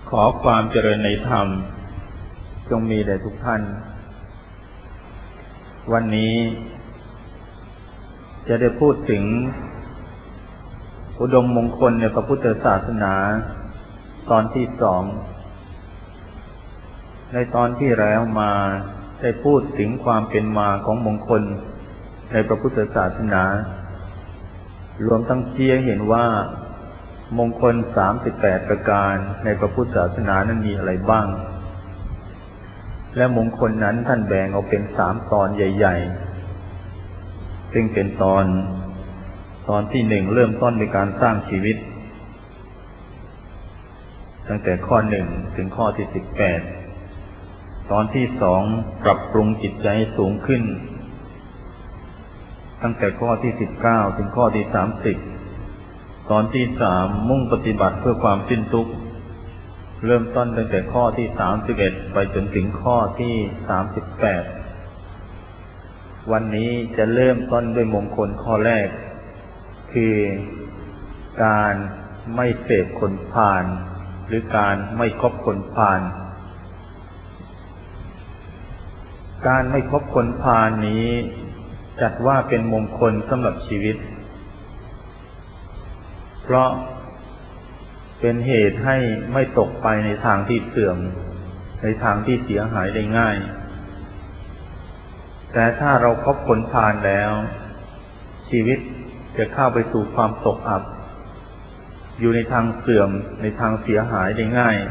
ขอความเจริญในธรรมจงมีแด่ทุกท่านวันนี้จะได้พูดถึงอุดมมงคลในพระพุทธศาสนาตอนที่2ในตอนที่แล้วมาได้พูดถึงความเป็นมาของมงคลในพระพุทธศาสนารวมทั้งชี้ให้เห็นว่ามงคล38ประการในพระพุทธศาสนานั้นมีอะไรบ้างและมงคลนั้นท่านแบ่งออกเป็น3ตอนใหญ่ๆซึ่งเป็นตอนที่1เริ่มต้นในการสร้างชีวิตตั้งแต่ข้อ1ถึงข้อที่18ตอนที่2ปรับปรุงจิตใจให้สูงขึ้นตั้งแต่ข้อที่19ถึงข้อที่30ตอนที่3มุ่งปฏิบัติเพื่อความสิ้นทุกข์เริ่มต้นตั้งแต่ข้อที่31ไปจนถึงข้อที่38วันนี้จะเริ่มต้นด้วยมงคลข้อแรกคือการไม่เสพคนพาลหรือการไม่คบคนพาลการไม่คบคนพาลนี้จัดว่าเป็นมงคลสำหรับชีวิตเพราะเป็นเหตุให้ไม่ตกไปในทางที่เสื่อมในทางที่เสียหายได้ง่ายแต่ถ้าเราคบคนพาลแล้วชีวิตจะเข้าไปสู่ความตกอับอยู่ในทางเสื่อมในทางเสียหายได้ง่าย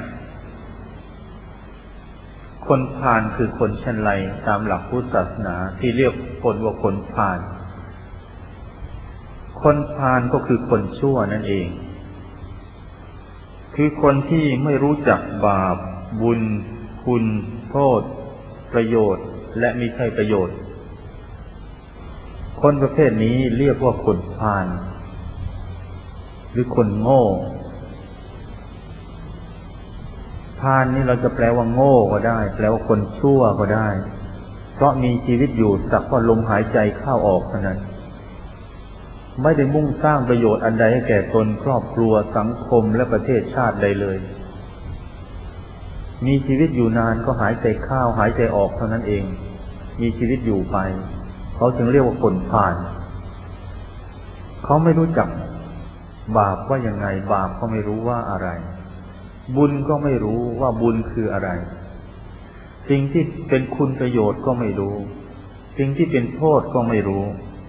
คนพาลคือคนเช่นไรตามหลักพุทธศาสนาที่เรียกคนว่าคนพาลคนพาลก็คือคนชั่วนั่นเองคือคนที่ไม่รู้จักบาปบุญคุณโทษประโยชน์และมิใช่ประโยชน์คนประเภทนี้เรียกว่าคนพาลหรือคนโง่พาลนี่เราจะแปลว่าโง่ก็ได้แปลว่าคนชั่วก็ได้เพราะมีชีวิตอยู่สักว่าลมหายใจเข้าออกเท่านั้นไม่ได้มุ่งสร้างประโยชน์อันใดให้แก่ตนครอบครัวสังคมและประเทศชาติใดเลยมีชีวิตอยู่นานก็หายใจเข้าหายใจออกเท่านั้นเองมีชีวิตอยู่ไปเขาจึงเรียกว่าคนพาลเขาไม่รู้จักบาปว่ายังไงบาปก็ไม่รู้ว่าอะไรบุญก็ไม่รู้ว่าบุญคืออะไรสิ่งที่เป็นคุณประโยชน์ก็ไม่รู้สิ่งที่เป็นโทษก็ไม่รู้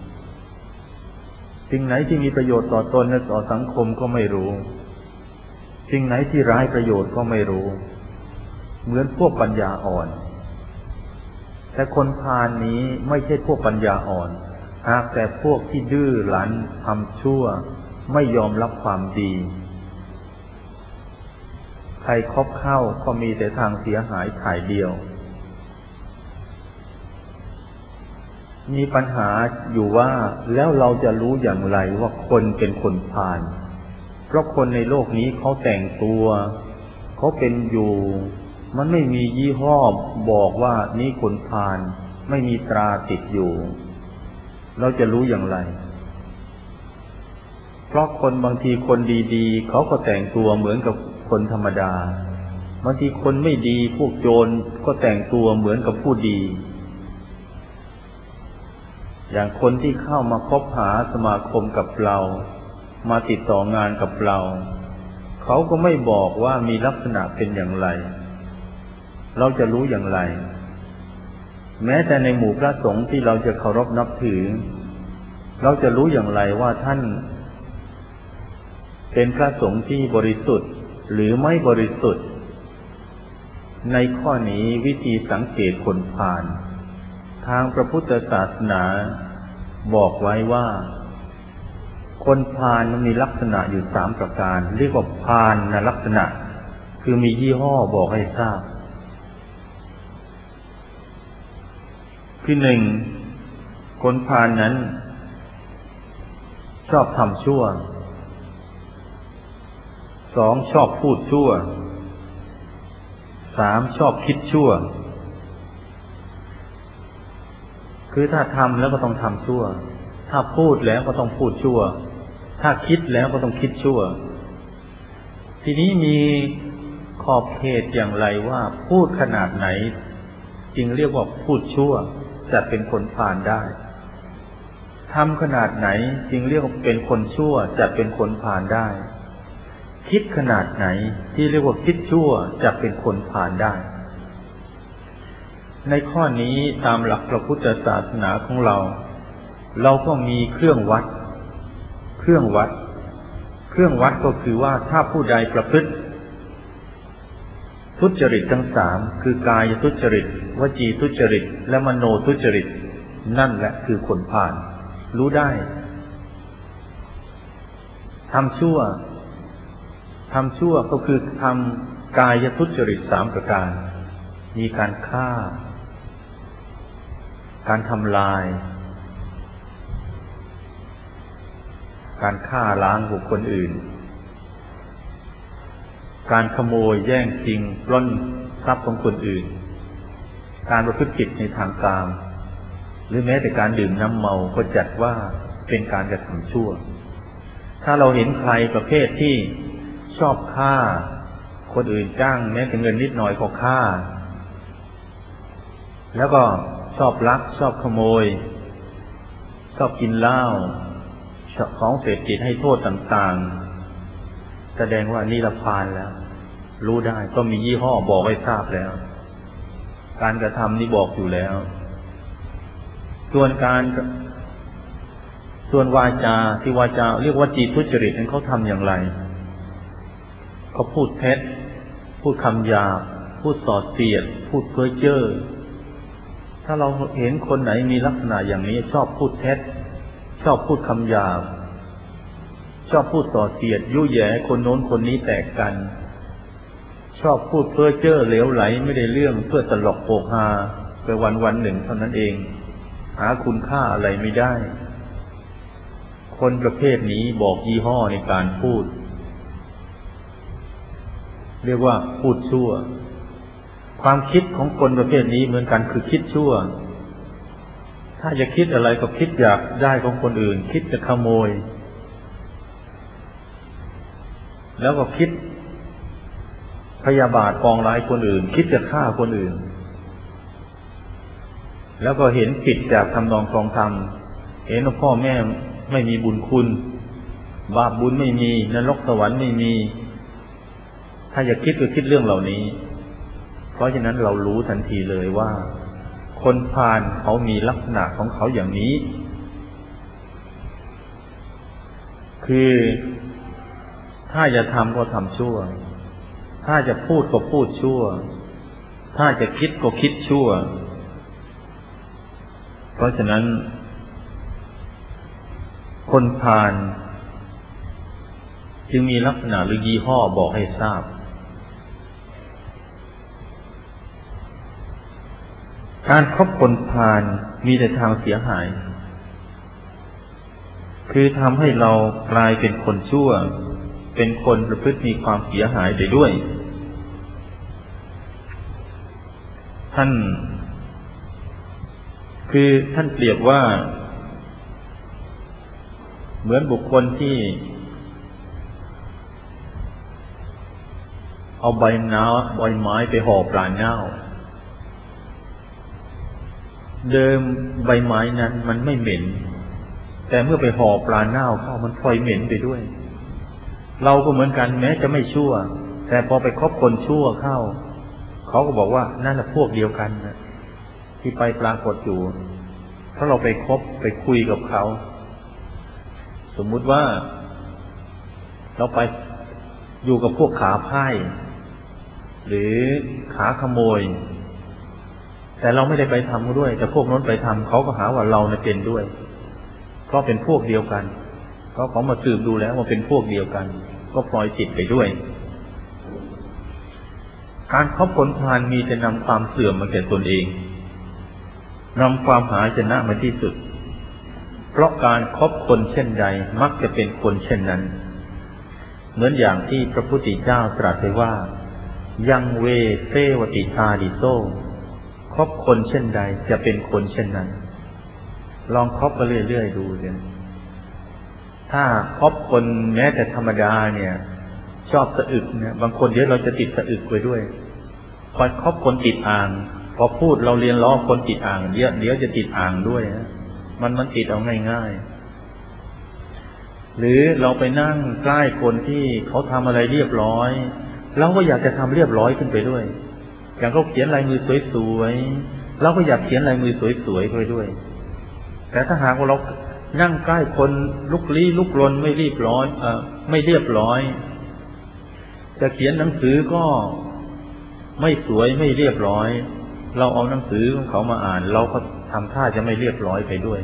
สิ่งไหนที่มีประโยชน์ต่อตนและต่อสังคมก็ไม่รู้สิ่งไหนที่ร้ายประโยชน์ก็ไม่รู้เหมือนพวกปัญญาอ่อนแต่คนพาลนี้ไม่ใช่พวกปัญญาอ่อนหากแต่พวกที่ดื้อรั้นทำชั่วไม่ยอมรับความดีใครคบเข้าก็มีแต่ทางเสียหายถ่ายเดียวมีปัญหาอยู่ว่าแล้วเราจะรู้อย่างไรว่าคนเป็นคนพาลเพราะคนในโลกนี้เขาแต่งตัวเขาเป็นอยู่มันไม่มียี่ห้อบอกว่านี่คนพาลไม่มีตราติดอยู่เราจะรู้อย่างไรเพราะคนบางทีคนดีๆเขาก็แต่งตัวเหมือนกับคนธรรมดาบางทีคนไม่ดีพวกโจรก็แต่งตัวเหมือนกับผู้ดีอย่างคนที่เข้ามาคบหาสมาคมกับเรามาติดต่องานกับเราเขาก็ไม่บอกว่ามีลักษณะเป็นอย่างไรเราจะรู้อย่างไรแม้แต่ในหมู่พระสงฆ์ที่เราจะเคารพนับถือเราจะรู้อย่างไรว่าท่านเป็นพระสงฆ์ที่บริสุทธิ์หรือไม่บริสุทธิ์ในข้อนี้วิธีสังเกตคนพาลทางพระพุทธศาสนาบอกไว้ว่าคนพาลมันมีลักษณะอยู่3ประการเรียกว่าพาลลักษณะคือมียี่ห้อบอกให้ทราบคือ1คนพาลนั้นชอบทำชั่ว2ชอบพูดชั่ว3ชอบคิดชั่วคือถ้าทำแล้วก็ต้องทำชั่วถ้าพูดแล้วก็ต้องพูดชั่วถ้าคิดแล้วก็ต้องคิดชั่วทีนี้มีขอบเขตอย่างไรว่าพูดขนาดไหนจึงเรียกว่าพูดชั่วจะเป็นคนผ่านได้ทำขนาดไหนจึงเรียกว่าเป็นคนชั่วจะเป็นคนผ่านได้คิดขนาดไหนที่เรียกว่าคิดชั่วจะเป็นคนผ่านได้ในข้อนี้ตามหลักพระพุทธศาสนาของเราก็มีเครื่องวัดก็คือว่าถ้าผู้ใดประพฤติทุจริตทั้งสามคือกายทุจริตวจีทุจริตและมโนทุจริตนั่นแหละคือคนผ่านรู้ได้ทำชั่วก็คือทำกายทุจริตสามประการมีการฆ่าการทำลายการฆ่าล้างบุคคลอื่นการขโมยแย่งชิงปล้นทรัพย์ของคนอื่นการประพฤติผิดในทางกามหรือแม้แต่การดื่มน้ำเมาก็จัดว่าเป็นการกระทำชั่วถ้าเราเห็นใครประเภทที่ชอบฆ่าคนอื่นจ้างแม้แต่เงินนิดหน่อยก็ฆ่าแล้วก็ชอบลักชอบขโมยชอบกินเหล้าของเสพติดให้โทษต่างๆแสดงว่านิรพานแล้วรู้ได้ก็มียี่ห้อบอกให้ทราบแล้วการกระทำนี้บอกอยู่แล้วส่วนวาจาที่วาจาเรียกว่าจีทุจริตนั้นเขาทำอย่างไรเขาพูดเท็จพูดคำหยาบพูดส่อเสียดพูดเพ้อเจ้อถ้าเราเห็นคนไหนมีลักษณะอย่างนี้ชอบพูดเท็จชอบพูดคำหยาบชอบพูดส่อเสียดยุแย่คนโน้นคนนี้แตกกันชอบพูดเพ้อเจ้อเหลวไหลไม่ได้เรื่องเพื่อตลกโปกฮาไปวันหนึ่งเท่านั้นเองหาคุณค่าอะไรไม่ได้คนประเภทนี้บอกยี่ห้อในการพูดเรียกว่าพูดชั่วความคิดของคนประเภทนี้เหมือนกันคือคิดชั่วถ้าจะคิดอะไรก็คิดอยากได้ของคนอื่นคิดจะขโมยแล้วก็คิดพยาบาทปองร้ายคนอื่นคิดจะฆ่าคนอื่นแล้วก็เห็นผิดจากทำนองครองธรรมเห็นว่าพ่อแม่ไม่มีบุญคุณบาปบุญไม่มีนรกสวรรค์ไม่มีถ้าอยากคิดก็คิดเรื่องเหล่านี้เพราะฉะนั้นเรารู้ทันทีเลยว่าคนพาลเขามีลักษณะของเขาอย่างนี้คือถ้าจะทำก็ทำชั่วถ้าจะพูดก็พูดชั่วถ้าจะคิดก็คิดชั่วเพราะฉะนั้นคนพาลจึงมีลักษณะหรือยี่ห้อบอกให้ทราบการคบคนพาลมีแต่ทางเสียหายคือทำให้เรากลายเป็นคนชั่วเป็นคนประพฤติมีความเสียหายไปด้วยท่านเปรียบว่าเหมือนบุคคลที่เอาใบไม้ไปห่อปลาเน่าเดิมใบไม้นั้นมันไม่เหม็นแต่เมื่อไปห่อปลาเน่าเข้ามันพลอยเหม็นไปด้วยเราก็เหมือนกันแม้จะไม่ชั่วแต่พอไปคบคนชั่วเข้าเขาก็บอกว่านั่นแหละพวกเดียวกันนะที่ไปปรากฏอยู่ถ้าเราไปคบไปคุยกับเขาสมมุติว่าเราไปอยู่กับพวกขาพ่ายหรือขาขโมยแต่เราไม่ได้ไปทำด้วยแต่พวกนั้นไปทำเขาก็หาว่าเราเนี่ยเป็นด้วยเพราะเป็นพวกเดียวกันเขามาสืบดูแล้วว่าเป็นพวกเดียวกันก็พลอยติดไปด้วยการคบคนพาลมีแต่นำความเสื่อมมาแก่ตนเองนำความหายนะมาที่สุดเพราะการคบคนเช่นใดมักจะเป็นคนเช่นนั้นเหมือนอย่างที่พระพุทธเจ้าตรัสไว้ว่ายังเวเสวติทาดิโซคบคนเช่นใดจะเป็นคนเช่นนั้นลองคบไปเรื่อยๆดูเลยถ้าคบคนแม้แต่ธรรมดาเนี่ยชอบสะอึกเนี่ยบางคนเดี๋ยวเราจะติดสะอึกไปด้วยคอยคบคนติดอ่างพอพูดเราเรียนล้อคนติดอ่างเดี๋ยวจะติดอ่างด้วยนะมันติดเอาง่ายๆหรือเราไปนั่งใกล้คนที่เขาทำอะไรเรียบร้อยเราก็อยากจะทำเรียบร้อยขึ้นไปด้วยอย่างเขาเขียนลายมือสวยๆเราก็อยากเขียนลายมือสวยๆไปด้วยแต่ถ้าหากว่าเรานั่งใกล้คนลุกลี้ลุกลนไม่เรียบร้อยจะเขียนหนังสือก็ไม่สวยไม่เรียบร้อยเราเอาหนังสือของเขามาอ่านเราก็ทำท่าจะไม่เรียบร้อยไปด้วย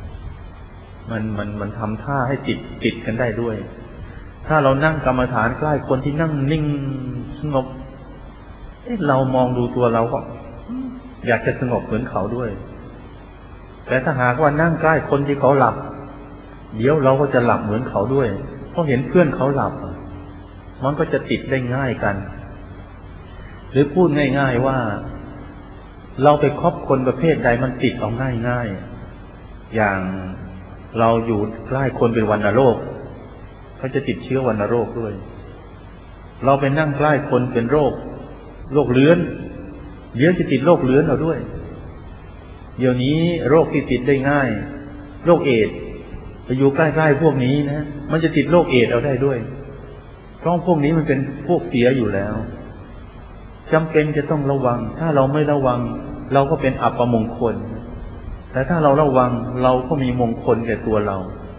มันทำท่าให้ติดกันได้ด้วยถ้าเรานั่งกรรมฐานใกล้คนที่นั่งนิ่งสงบเรามองดูตัวเราก็อยากจะสงบเหมือนเขาด้วยแต่ถ้าหากว่านั่งใกล้คนที่เขาหลับเดี๋ยวเราก็จะหลับเหมือนเขาด้วยเพราะเห็นเพื่อนเขาหลับมันก็จะติดได้ง่ายกันหรือพูดง่ายๆว่าเราไปคบคนประเภทใดมันติดเอาง่ายๆอย่างเราอยู่ใกล้คนเป็นวัณโรคเขาจะติดเชื้อวัณโรคด้วยเราไปนั่งใกล้คนเป็นโรคเรื้อนเดี๋ยวจะติดโรคเรื้อนเอาด้วยเดี๋ยวนี้โรคที่ติดได้ง่ายโรคเอดส์ไปอยู่ใกล้ๆพวกนี้นะมันจะติดโรคเอดส์เอาได้ด้วยเพราะพวกนี้มันเป็นพวกเสียอยู่แล้วจำเป็นจะต้องระวังถ้าเราไม่ระวังเราก็เป็นอัปมงคลแต่ถ้าเราระวังเราก็มีมงคลแก่ตัวเรา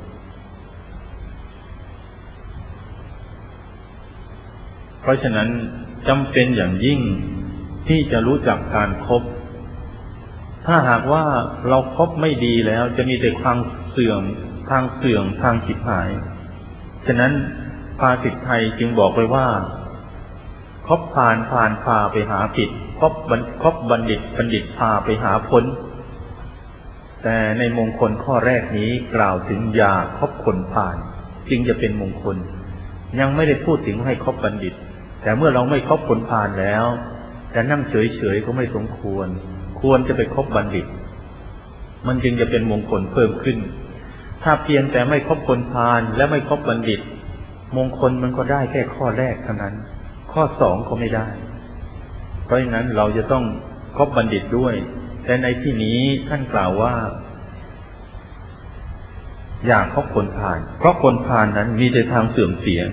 เพราะฉะนั้นจำเป็นอย่างยิ่งที่จะรู้จักการคบถ้าหากว่าเราคบไม่ดีแล้วจะมีแต่ทางเสื่อมทางฉิบหายฉะนั้นภาษิตไทยจึงบอกไว้ว่าคบผ่านพาไปหาผิดคบบัณฑิตพาไปหาพ้นแต่ในมงคลข้อแรกนี้กล่าวถึงอย่าคบคนผ่านจึงจะเป็นมงคลยังไม่ได้พูดถึงให้คบบัณฑิตแต่เมื่อเราไม่คบคนผ่านแล้วจะนั่งเฉยๆก็ไม่สมควรจะไปคบบัณฑิตมันจึงจะเป็นมงคลเพิ่มขึ้นถ้าเพียงแต่ไม่คบคนผ่านและไม่คบบัณฑิตมงคลมันก็ได้แค่ข้อแรกเท่านั้นข้อสองก็ไม่ได้เพราะฉะนั้นเราจะต้องคบบัณฑิตด้วยแต่ในที่นี้ท่านกล่าวว่าอย่าคบคนผ่านเพราะคนผ่านนั้นมีแต่ทางเสื่อมเสีย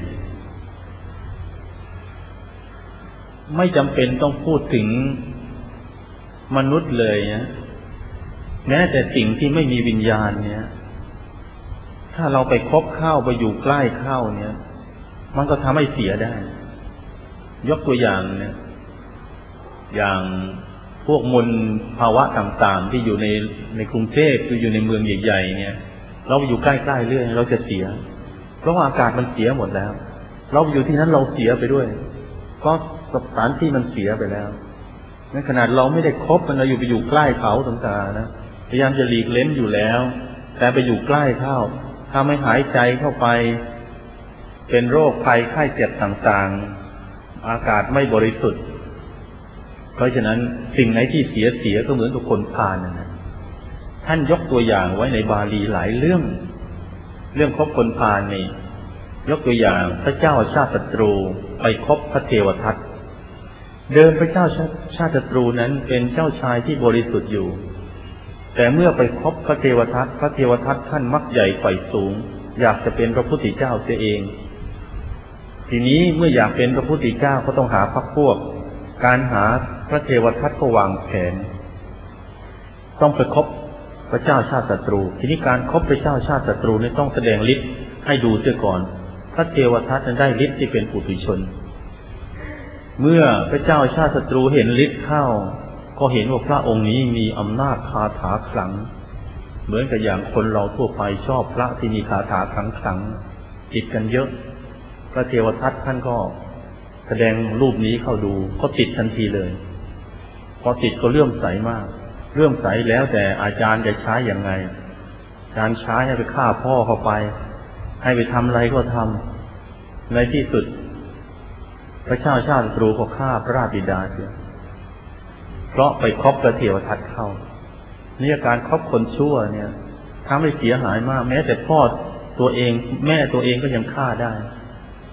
ไม่จำเป็นต้องพูดถึงมนุษย์เลยนะแม้แต่สิ่งที่ไม่มีวิญญาณเนี่ยถ้าเราไปคบเข้าไปอยู่ใกล้เข้าเนี่ยมันก็ทำให้เสียได้ยกตัวอย่างเนี่ยอย่างพวกมลภาวะต่างๆที่อยู่ในกรุงเทพหรืออยู่ในเมืองใหญ่ๆเนี่ยเราอยู่ใกล้ๆเรื่อยเราจะเสียเพราะว่าอากาศมันเสียหมดแล้วเราอยู่ที่นั้นเราเสียไปด้วยเพราะสถานที่มันเสียไปแล้วในขนาดเราไม่ได้คบมันเราไปอยู่ใกล้เขาต่างๆนะพยายามจะหลีกเล้นอยู่แล้วแต่ไปอยู่ใกล้เข้าถ้าไม่หายใจเข้าไปเป็นโรคภัยไข้เจ็บต่างๆอากาศไม่บริสุทธิ์เพราะฉะนั้นสิ่งไหนที่เสียก็เหมือนกับคนพาลนะท่านยกตัวอย่างไว้ในบาลีหลายเรื่องคบคนพาลนี่ยกตัวอย่างพระเจ้าชาติศัตรูไปคบพระเทวทัตเดิมพระเจ้าชาติศัตรูนั้นเป็นเจ้าชายที่บริสุทธิ์อยู่แต่เมื่อไปคบพระเทวทัตท่านมักใหญ่ไฟสูงอยากจะเป็นพระพุทธเจ้าเสียเองทีนี้เมื่ออยากเป็นพระพุทธเจ้าก็ต้องหาพรรคพวกการหาพระเทวทัตก็วางแผนต้องไปคบพระเจ้าชาติศัตรูทีนี้การคบพระเจ้าชาติศัตรูนี่ต้องแสดงฤทธิ์ให้ดูเสียก่อนพระเทวทัตนั้นได้ฤทธิ์ที่เป็นปุถุชนเมื่อพระเจ้าชาติศัตรูเห็นฤทธิ์เข้าก็เห็นว่าพระองค์นี้มีอำนาจคาถาขลังเหมือนกับอย่างคนเราทั่วไปชอบพระที่มีคาถาขลังติดกันเยอะพระเทวทัตท่านก็แสดงรูปนี้เข้าดูก็ติดทันทีเลยพอติดก็เลื่อมใสมากเลื่อมใสแล้วแต่อาจารย์จะใช้อย่างไงอาจารย์ใช้ให้ไปฆ่าพ่อเข้าไปให้ไปทำอะไรก็ทำในที่สุดพระเจ้าชาติศัตรูก็ฆ่าพระราชบิดาเสียเพราะไปคบพระเทวทัตเข้านี่การคบคนชั่วเนี่ยทำให้เสียหายมากแม้แต่พ่อตัวเองแม่ตัวเองก็ยังฆ่าได้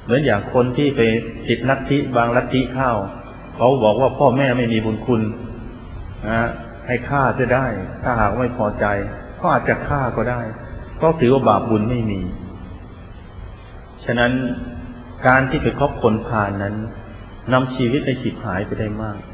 เหมือนอย่างคนที่ไปติดลัทธิบางลัทธิเข้าเขาบอกว่าพ่อแม่ไม่มีบุญคุณนะให้ฆ่าจะได้ถ้าหากไม่พอใจก็อาจจะฆ่าก็ได้ก็ถือว่าบาปบุญไม่มีฉะนั้นการที่ไปคบคนพาลนั้นนำชีวิตให้ฉิบหายไปได้มาก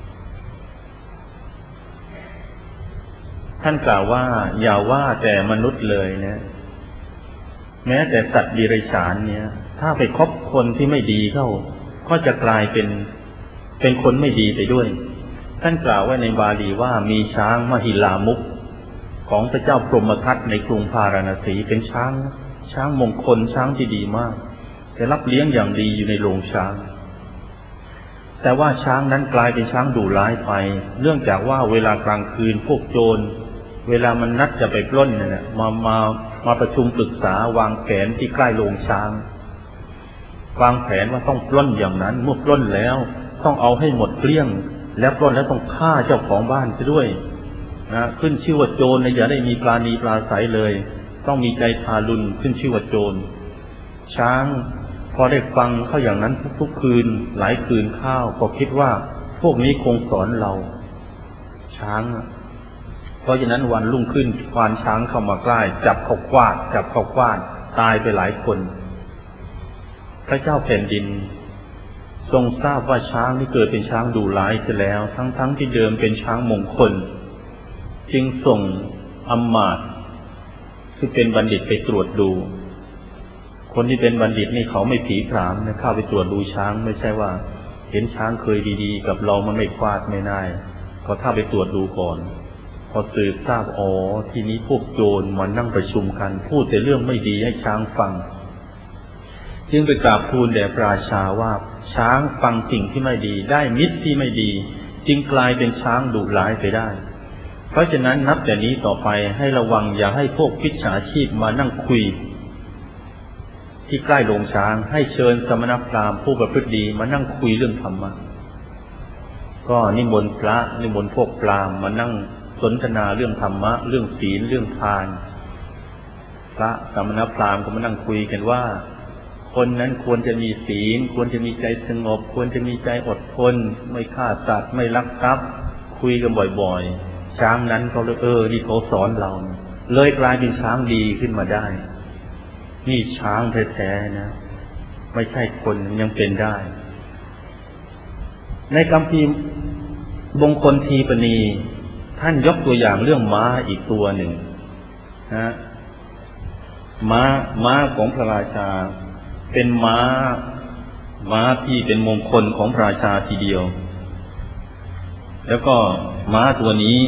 ท่านกล่าวว่าอย่าว่าแต่มนุษย์เลยนะแม้แต่สัตว์ดิเรกชันเนี่ยถ้าไปคบคนที่ไม่ดีเข้าก็จะกลายเป็นคนไม่ดีไปด้วยท่านกล่าวไว้ในบาลีว่ามีช้างมหิลามุขของพระเจ้าพรหมทัตในกรุงพาราณสีเป็นช้างมงคลช้างที่ดีมากแต่รับเลี้ยงอย่างดีอยู่ในโรงช้างแต่ว่าช้างนั้นกลายเป็นช้างดุร้ายไปเนื่องจากว่าเวลากลางคืนพวกโจรเวลามันนัดจะไปปล้นเนี่ยมาประชุมปรึกษาวางแผนที่ใกล้โรงช้างวางแผนว่าต้องปล้นอย่างนั้นเมื่อปล้นแล้วต้องเอาให้หมดเกลี้ยงแล้วปล้นแล้วต้องฆ่าเจ้าของบ้านซะด้วยนะขึ้นชื่อว่าโจรอย่าได้มีปราณีปราศัยเลยต้องมีใจทารุณขึ้นชื่อว่าโจรช้างพอได้ฟังเขาอย่างนั้นทุกคืนหลายคืนข้าวก็คิดว่าพวกนี้คงสอนเราช้างเพราะฉะนั้นวันรุ่งขึ้นควานช้างเข้ามาใกล้จับเขากวาดตายไปหลายคนพระเจ้าแผ่นดินทรงทราบว่าช้างที่เกิดเป็นช้างดุร้ายเสียแล้วทั้งที่เดิมเป็นช้างมงคลจึงส่งอำมาตย์ซึ่งเป็นบัณฑิตไปตรวจดูคนที่เป็นบัณฑิตนี่เขาไม่ผีผามนะเข้าไปตรวจดูช้างไม่ใช่ว่าเห็นช้างเคยดีๆกับเรามันไม่ฟาดไม่ได้ก็ถ้าไปตรวจดูก่อนพอสืบทราบทีนี้พวกโจรมานั่งประชุมกันพูดแต่เรื่องไม่ดีให้ช้างฟังจึงไปกราบทูลแด่พระราชาว่าช้างฟังสิ่งที่ไม่ดีได้มิตรที่ไม่ดีจึงกลายเป็นช้างดุร้ายไปได้เพราะฉะนั้นนับแต่นี้ต่อไปให้ระวังอย่าให้พวกมิจฉาชีพมานั่งคุยที่ใกล้โรงช้างให้เชิญสมณพราหมณ์ผู้ประพฤติดีมานั่งคุยเรื่องธรรมะก็นิมนต์พระนิมนต์พวกพราหมณ์มานั่งสนทนาเรื่องธรรมะเรื่องศีลเรื่องทานพระสมณพราหมณ์ก็มานั่งคุยกันว่าคนนั้นควรจะมีศีลควรจะมีใจสงบควรจะมีใจอดทนไม่ฆ่าสัตว์ไม่ลักทรัพย์คุยกันบ่อยๆช้างนั้นเขาเลยนี่เขาสอนเราเลยกลายเป็นช้างดีขึ้นมาได้นี่ช้างแท้ๆนะไม่ใช่คนยังเป็นได้ในคัมภีร์มงคลทีปณีท่านยกตัวอย่างเรื่องม้าอีกตัวหนึ่งนะม้าของพระราชาเป็นม้าที่เป็นมงคลของพระราชาทีเดียวแล้วก็ม้าตัวนี้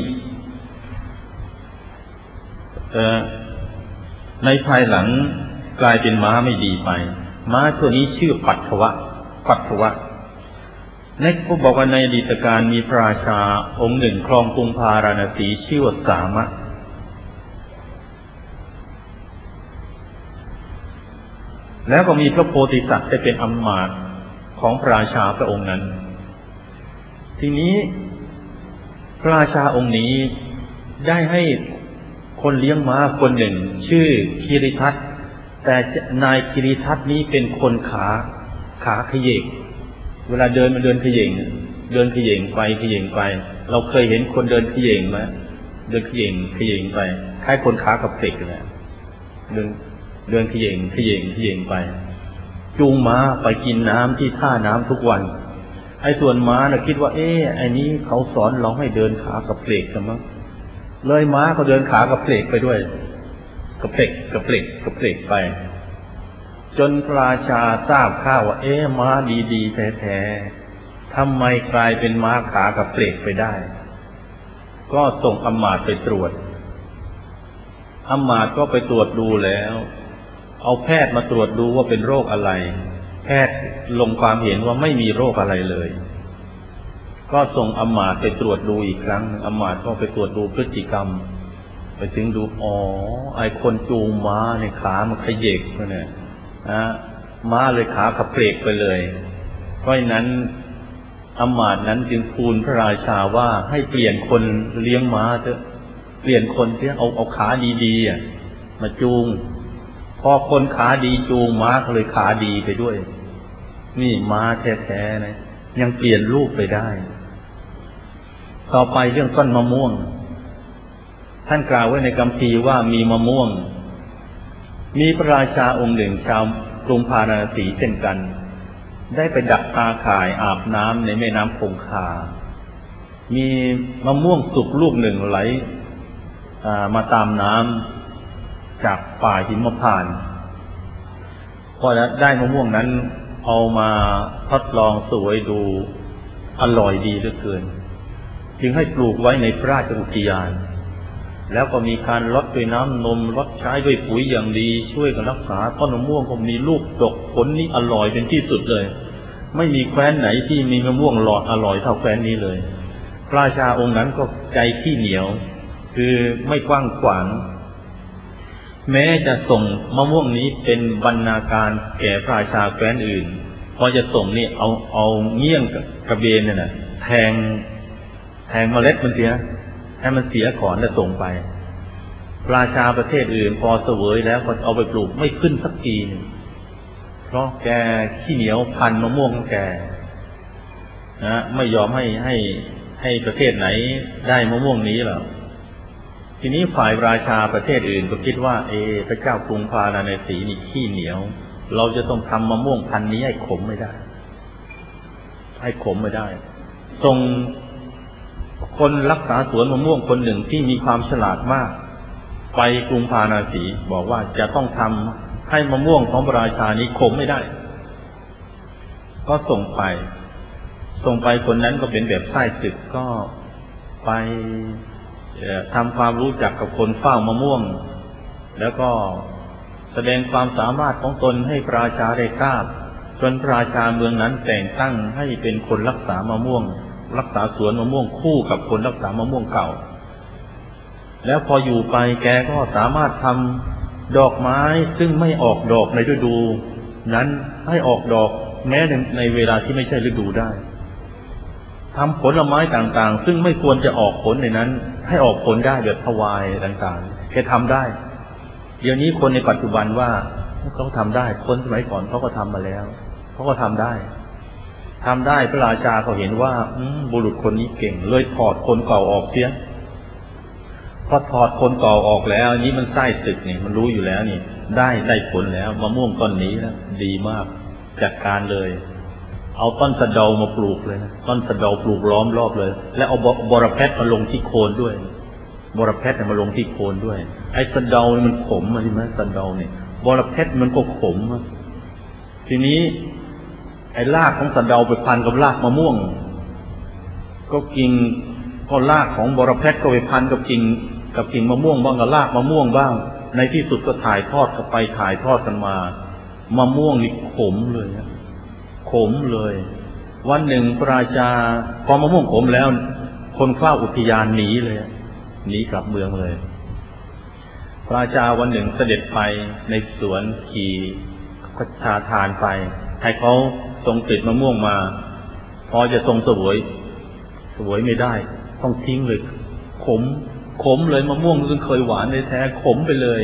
ในภายหลังกลายเป็นม้าไม่ดีไปม้าตัวนี้ชื่อปัทวะในผู้บอกว่าในอดีตการมีพระราชาองค์หนึ่งครองกรุงพาราณสีชื่อว่าสามะแล้วก็มีพระโพธิสัตว์ได้เป็นอำมาตย์ของพระราชาพระองค์นั้นทีนี้พระราชาองค์นี้ได้ให้คนเลี้ยงม้าคนหนึ่งชื่อคิริทัตแต่นายคิริทัตนี้เป็นคนขาเขยกเวลาเดินมันเดินเขย่งไปเราเคยเห็นคนเดินเขย่งไหมเดินเขย่งไปคล้ายคนขากับเพล็กเลยเดินเขย่งไปจูงม้าไปกินน้ำที่ท่าน้ำทุกวันไอ้ส่วนม้าน่ะคิดว่าไอ้นี้เขาสอนเราให้เดินขากับเพล็กกันมั้งเลยม้าเขาเดินขากับเพล็กไปด้วยกระเพล็กไปจนพระราชาทราบข่าวว่าม้าดีๆแท้ๆทำไมกลายเป็นม้าขากับเพล็กไปได้ก็ส่งอำมาตย์ไปตรวจอำมาตย์ก็ไปตรวจดูแล้วเอาแพทย์มาตรวจดูว่าเป็นโรคอะไรแพทย์ลงความเห็นว่าไม่มีโรคอะไรเลยก็ส่งอำมาตย์ไปตรวจดูอีกครั้งอำมาตย์ก็ไปตรวจดูพฤติกรรมไปถึงดูไอ้คนจูงม้าในขามันขยิบเนี่ยม้าเลยขาขับเพลกไปเลยเพราะฉะนั้นอำมาตย์นั้นจึงทูลพระราชาว่าให้เปลี่ยนคนเลี้ยงม้าเถอะเปลี่ยนคนที่เอาขาดีๆมาจูงพอคนขาดีจูงม้าก็เลยขาดีไปด้วยนี่ม้าแท้ๆนะยังเปลี่ยนรูปไปได้ต่อไปเรื่องต้นมะม่วงท่านกล่าวไว้ในคัมภีร์ว่ามีมะม่วงมีพระราชาองค์หนึ่งชาวกรุงพาราณสีเช่นกันได้ไปดักตาข่ายอาบน้ำในแม่น้ำคงคามีมะม่วงสุกลูกหนึ่งไหลมาตามน้ำจากป่าหิมพานต์พอได้มะม่วงนั้นเอามาทดลองสวยดูอร่อยดีเหลือเกินจึงให้ปลูกไว้ในพระราชอุทยานแล้วก็มีการรดด้วยน้ำนมรดใช้ด้วยปุ๋ยอย่างดีช่วยกันรักษาต้นมะม่วงก็มีลูกดกผลนี้อร่อยเป็นที่สุดเลยไม่มีแคว้นไหนที่มีมะม่วงหลอดอร่อยเท่าแคว้นนี้เลยพระราชาองค์นั้นก็ใจขี้เหนียวคือไม่กว้างขวางแม้จะส่งมะม่วงนี้เป็นบรรณาการแก่พระราชาแคว้นอื่นพอจะส่งนี่เอาเงี้ยงกระเบนเนี่ยนะแทงเมล็ดมันเสียให้มันเสียก่อนแล้วส่งไปราชาประเทศอื่นพอเสวยแล้วก็เอาไปปลูกไม่ขึ้นสักทีเพราะแกขี้เหนียวพันมะม่วงของแกนะไม่ยอมให้ประเทศไหนได้มะม่วงนี้หรอกทีนี้ฝ่ายราชาประเทศอื่นก็คิดว่าพระเจ้ากรุงพาราณสีนี่ขี้เหนียวเราจะต้องทำมะม่วงพันนี้ให้ขมไม่ได้ส่งคนรักษาสวนมะม่วงคนหนึ่งที่มีความฉลาดมากไปกรุงพาราณสีบอกว่าจะต้องทำให้มะม่วงของพระราชานี้ขมไม่ได้ก็ส่งไปคนนั้นก็เป็นแบบไส้ศึกก็ไปทำความรู้จักกับคนเฝ้ามะม่วงแล้วก็แสดงความสามารถของตนให้พระราชาได้ทราบจนพระราชาเมืองนั้นแต่งตั้งให้เป็นคนรักษามะม่วงรักษาสวนมะม่วงคู่กับคนรักษามะม่วงเก่าแล้วพออยู่ไปแกก็สามารถทำดอกไม้ซึ่งไม่ออกดอกในฤดูนั้นให้ออกดอกแม้ในเวลาที่ไม่ใช่ฤดูได้ทำผลไม้ต่างๆซึ่งไม่ควรจะออกผลในนั้นให้ออกผลได้แบบทวายต่างๆแกทำได้เดี๋ยวนี้คนในปัจจุบันว่าเขาทำได้คนสมัยก่อนเขาก็ทำมาแล้วเขาก็ทำได้พระราชาเขาเห็นว่าบุรุษคนนี้เก่งเลยถอดคนเก่าออกเสียพอถอดคนเก่าออกแล้วนี้มันไส้ศึกนี่มันรู้อยู่แล้วนี่ได้ผลแล้วมะม่วงต้นนี้นะดีมากจัดการเลยเอาต้นสะเดามาปลูกเลยนะต้นสะเดาปลูกล้อมรอบเลยแล้วเอาบรเพชรมาลงที่โคนด้วยบรเพชรมาลงที่โคนด้วยไอ้สะเดามันขมใช่ไหมสะเดาเนี่ยบรเพชรมันก็ขมทีนี้ไอ้รากของสะเดาไปพันกับรากมะม่วงก็กิ่งก็รากของบรเพชรก็ไปพันกับกิ่งมะม่วงบ้างกับรากมะม่วงบ้างในที่สุดก็ถ่ายทอดกันไปถ่ายทอดกันมามะม่วงนี่ขมเลยนะขมเลยวันหนึ่งพระราชาพอมะม่วงขมแล้วคนเฝ้าอุทยานหนีกลับเมืองเลยพระราชาวันหนึ่งเสด็จไปในสวนขี่พระชาทานไปให้เขาทรงติดมะม่วงมาพอจะทรงเสวยไม่ได้ต้องทิ้งเลยขมเลยมะม่วงซึ่งเคยหวานในแท้ขมไปเลย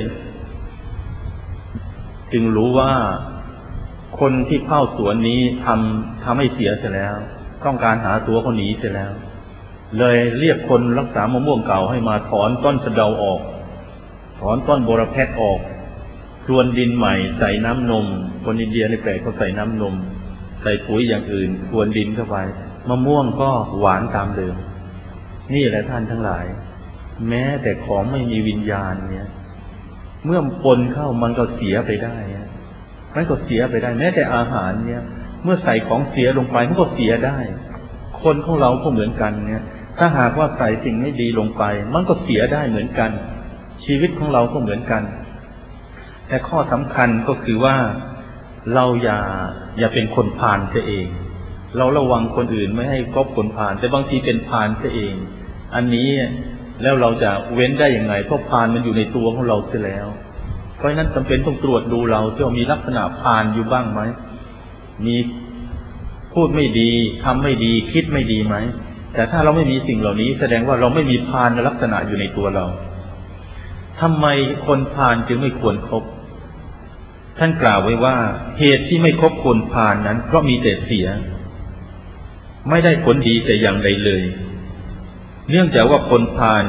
จึงรู้ว่าคนที่เฝ้าสวนนี้ทำให้เสียเสียแล้วต้องการหาตัวเขาหนีเสียแล้วเลยเรียกคนรักษามะม่วงเก่าให้มาถอนต้นสะเดาออกถอนต้นบรเพชรออกพรวนดินใหม่ใส่น้ำนมคนอินเดียในแปลกเขาใส่น้ำนมใส่ปุ๋ยอย่างอื่นพรวนดินเข้าไปมะม่วงก็หวานตามเดิมนี่แหละท่านทั้งหลายแม้แต่ของไม่มีวิญญาณเนี่ยเมื่อปนเข้ามันก็เสียไปได้มันก็เสียไปได้แม้แต่อาหารเนี่ยเมื่อใส่ของเสียลงไปมันก็เสียได้คนของเราก็เหมือนกันเนี่ยถ้าหากว่าใส่สิ่งไม่ดีลงไปมันก็เสียได้เหมือนกันชีวิตของเราก็เหมือนกันแต่ข้อสำคัญก็คือว่าเราอย่าเป็นคนพาลเสียเองเราระวังคนอื่นไม่ให้คบคนพาลแต่บางทีเป็นพาลเสียเองอันนี้แล้วเราจะเว้นได้ยังไงเพราะพาลมันอยู่ในตัวของเราเสียแล้วเพราะฉะนั้นจำเป็นต้องตรวจดูเราว่ามีลักษณะพาลอยู่บ้างไหมมีพูดไม่ดีทำไม่ดีคิดไม่ดีไหมแต่ถ้าเราไม่มีสิ่งเหล่านี้แสดงว่าเราไม่มีพาลลักษณะอยู่ในตัวเราทำไมคนพาลจึงไม่ควรคบท่านกล่าวไว้ว่าเหตุที่ไม่คบคนพาลนั้นเพราะมีแต่เสียไม่ได้ผลดีแต่อย่างใดเลยเนื่องจากว่าคนพาล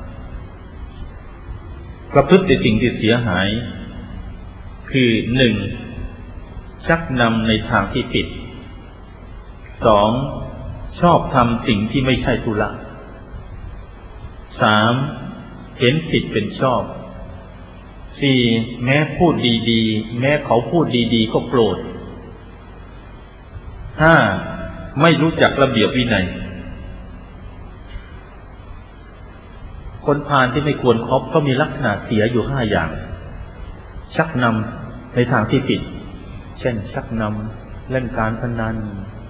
ประพฤติแต่สิ่งที่เสียหายคือหนึ่งชักนำในทางที่ผิดสองชอบทำสิ่งที่ไม่ใช่ธุระสามเห็นผิดเป็นชอบสี่แม้พูดดีๆแม้เขาพูดดีๆก็โกรธห้าไม่รู้จักระเบียบวินัยคนพาลที่ไม่ควรคบก็มีลักษณะเสียอยู่ห้าอย่างชักนำในทางที่ผิดเช่นชักนำเล่นการพนัน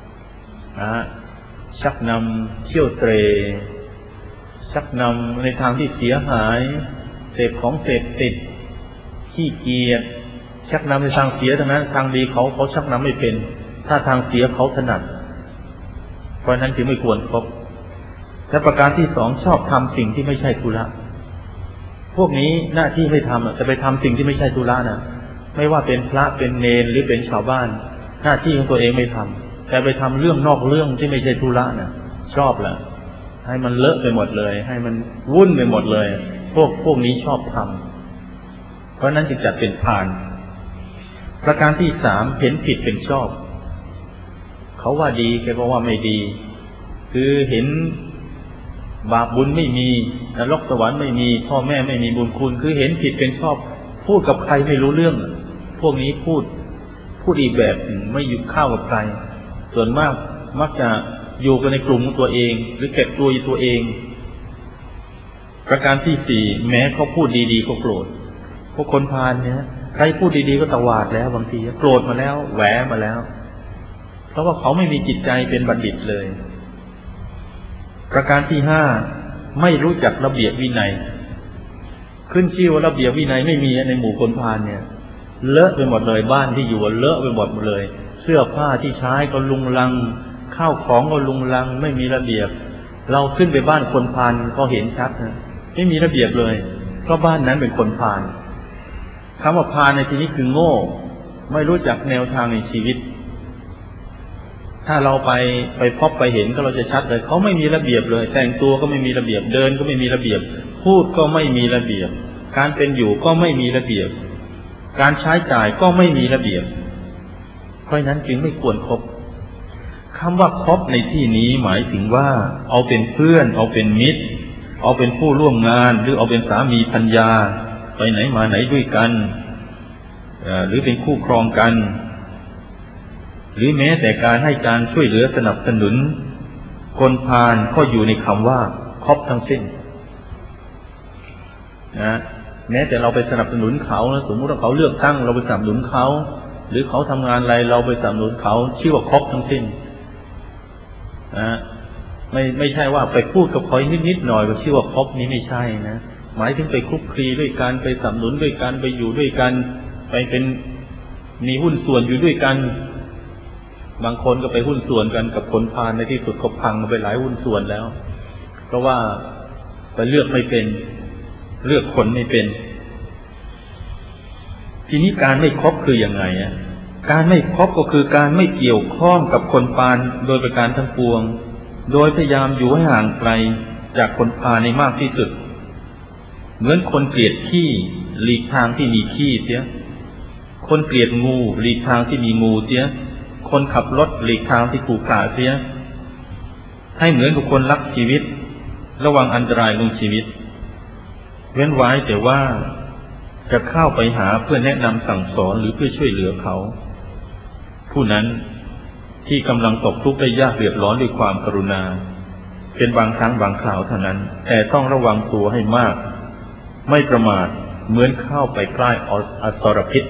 ชักนำเที่ยวเตร่ชักนำในทางที่เสียหายเสพของเสพติดขี้เกียจชักนำในทางเสียทั้งนั้นทางดีเขาชักนำไม่เป็นถ้าทางเสียเขาถนัดเพราะนั้นจึงไม่ควรคบและประการที่สองชอบทำสิ่งที่ไม่ใช่ธุระพวกนี้หน้าที่ไม่ทำจะไปทำสิ่งที่ไม่ใช่ธุระนะไม่ว่าเป็นพระเป็นเณรหรือเป็นชาวบ้านหน้าที่ของตัวเองไม่ทำแต่ไปทำเรื่องนอกเรื่องที่ไม่ใช่ธุระนะชอบแหละให้มันเลอะไปหมดเลยให้มันวุ่นไปหมดเลยพวกนี้ชอบทำเพราะนั้นจึงจัดเป็นพาลประการที่สามเห็นผิดเป็นชอบเขาว่าดีแกก็ว่าไม่ดีคือเห็นบาปบุญไม่มีนรกสวรรค์ไม่มีพ่อแม่ไม่มีบุญคุณคือเห็นผิดเป็นชอบพูดกับใครไม่รู้เรื่องพวกนี้พูดอีกแบบไม่อยู่เข้ากับใครส่วนมากมักจะอยู่กันในกลุ่มของตัวเองหรือเก็บตัวอยู่ตัวเองประการที่สี่แม้เขาพูดดีๆก็โกรธพวกคนพาลเนี่ยใครพูดดีๆก็ตวาดแล้วบางทีโกรธมาแล้วแหวมาแล้วเพราะว่าเขาไม่มีจิตใจเป็นบัณฑิตเลยประการที่ห้าไม่รู้จักระเบียบวินัยขึ้นชื่อว่าระเบียบวินัยไม่มีในหมู่คนพาลเนี่ยเลอะไปหมดเลยบ้านที่อยู่เลอะไปหมดเลยเสื้อผ้าที่ใช้ก็ลุงลังข้าวของก็ลุงลังไม่มีระเบียบเราขึ้นไปบ้านคนพาลก็เห็นชัดนะไม่มีระเบียบเลยเพราะบ้านนั้นเป็นคนพาลคำว่าพาลในที่นี้คือโง่ไม่รู้จักแนวทางในชีวิตถ้าเราไปพบไปเห็นก็เราจะชัดเลยเขาไม่มีระเบียบเลยแต่งตัวก็ไม่มีระเบียบเดินก็ไม่มีระเบียบพูดก็ไม่มีระเบียบการเป็นอยู่ก็ไม่มีระเบียบการใช้จ่ายก็ไม่มีระเบียบเพราะนั้นจึงไม่ควรคบคำว่าคบในที่นี้หมายถึงว่าเอาเป็นเพื่อนเอาเป็นมิตรเอาเป็นผู้ร่วมงานหรือเอาเป็นสามีภรรยาไปไหนมาไหนด้วยกันหรือเป็นคู่ครองกันหรือแม้แต่การให้การช่วยเหลือสนับสนุนคนพาลก็อยู่ในคำว่าคบทั้งสิ้นนะแม้แต่เราไปสนับสนุนเขานะสมมติว่าเขาเลือกตั้งเราไปสนับสนุนเขาหรือเขาทำงานอะไรเราไปสนับสนุนเขาชื่อว่าคบทั้งสิ้นนะไม่ใช่ว่าไปพูดกับเขานิดๆหน่อยก็ชื่อว่าคบนี้ไม่ใช่นะหมายถึงไปคลุกคลีด้วยกันไปสนับสนุนด้วยกันไปอยู่ด้วยกันไปเป็นมีหุ้นส่วนอยู่ด้วยกันบางคนก็ไปหุ้นส่วนกันกับคนพาลในที่สุดก็พังไปหลายหุ้นส่วนแล้วเพราะว่าไปเลือกไม่เป็นเลือกคนไม่เป็นทีนี้การไม่คบคือยังไงการไม่คบก็คือการไม่เกี่ยวข้องกับคนพาลโดยประการทั้งปวงโดยพยายามอยู่ให้ห่างไกลจากคนพาลในมากที่สุดเหมือนคนเกลียดขี้หลีกทางที่มีขี้เสียคนเกลียดงูหลีกทางที่มีงูเสียคนขับรถหลีกทางที่ขรุขระเสียให้เหมือนกับคนรักชีวิตระวังอันตรายลงชีวิตเว้นไว้แต่ว่าจะเข้าไปหาเพื่อแนะนำสั่งสอนหรือเพื่อช่วยเหลือเขาผู้นั้นที่กำลังตกทุกข์ได้ยากเดือดร้อนด้วยความกรุณาเป็นบางครั้งบางคราวเท่านั้นแต่ต้องระวังตัวให้มากไม่ประมาทเหมือนเข้าไปใกล้อสรพิษ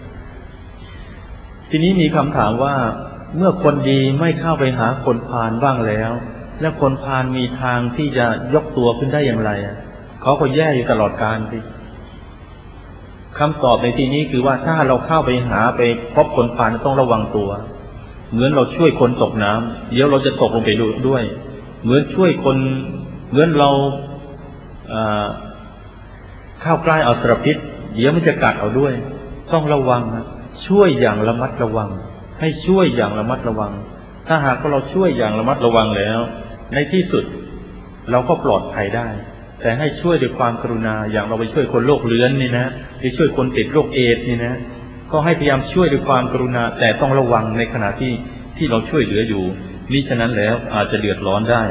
ทีนี้มีคำถามว่าเมื่อคนดีไม่เข้าไปหาคนพาลบ้างแล้วแล้วคนพาลมีทางที่จะยกตัวขึ้นได้อย่างไรเขาก็แย่อยู่ตลอดกาลสิคำตอบในที่นี้คือว่าถ้าเราเข้าไปหาไปพบคนพาลต้องระวังตัวเหมือนเราช่วยคนตกน้ำเดี๋ยวเราจะตกลงไปด้วยเหมือนช่วยคนเหมือนเราเข้าใกล้อสรพิษเดี๋ยวมันจะกัดเอาด้วยต้องระวังช่วยอย่างระมัดระวังให้ช่วยอย่างระมัดระวังถ้าหากว่าเราช่วยอย่างระมัดระวังแล้วในที่สุดเราก็ปลอดภัยได้แต่ให้ช่วยด้วยความกรุณาอย่างเราไปช่วยคนโรคเรื้อนนี่นะไปช่วยคนติดโรคเอดส์นี่นะก็ให้พยายามช่วยด้วยความกรุณาแต่ต้องระวังในขณะที่เราช่วยเหลืออยู่มิฉะนั้นแล้วอาจจะเดือดร้อนได้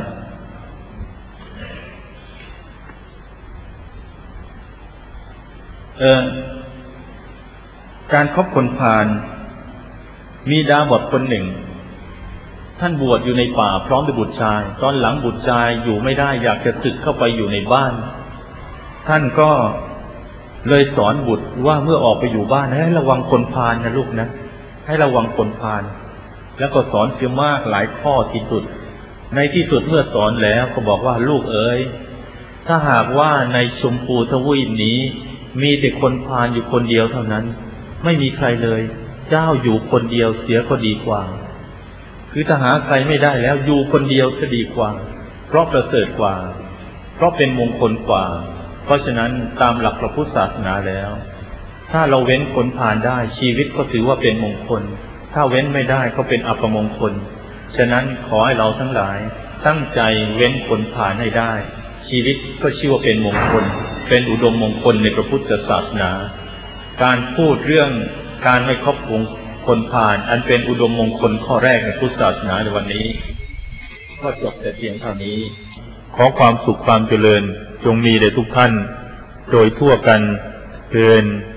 การคบคนพาลมีดาบทคนหนึ่งท่านบวชอยู่ในป่าพร้อมด้วยบุตรชายตอนหลังบุตรชายอยู่ไม่ได้อยากจะสึกเข้าไปอยู่ในบ้านท่านก็เลยสอนบุตรว่าเมื่อออกไปอยู่บ้านให้ระวังคนพาลนะลูกนะให้ระวังคนพาลแล้วก็สอนเสียมากหลายข้อที่สุดในที่สุดเมื่อสอนแล้วก็บอกว่าลูกเอ๋ยถ้าหากว่าในชมพูทวีปนี้มีแต่คนพาลอยู่คนเดียวเท่านั้นไม่มีใครเลยเจ้าอยู่คนเดียวเสียก็ดีกว่าคือถ้าหาใครไม่ได้แล้วอยู่คนเดียวก็ดีกว่าเพราะประเสริฐกว่าเพราะเป็นมงคลกว่าเพราะฉะนั้นตามหลักพระพุทธศาสนาแล้วถ้าเราเว้นคนพาลได้ชีวิตก็ถือว่าเป็นมงคลถ้าเว้นไม่ได้ก็เป็นอัปมงคลฉะนั้นขอให้เราทั้งหลายตั้งใจเว้นคนพาลให้ได้ชีวิตก็ชื่อว่าเป็นมงคลเป็นอุดมมงคลในพระพุทธศาสนาการพูดเรื่องการไม่คบคนพาลอันเป็นอุดมมงคลข้อแรกในพุทธศาสนาในวันนี้ก็จบแต่เพียงเท่านี้ขอความสุขความเจริญจงมีแด่ทุกท่านโดยทั่วกันเทอญ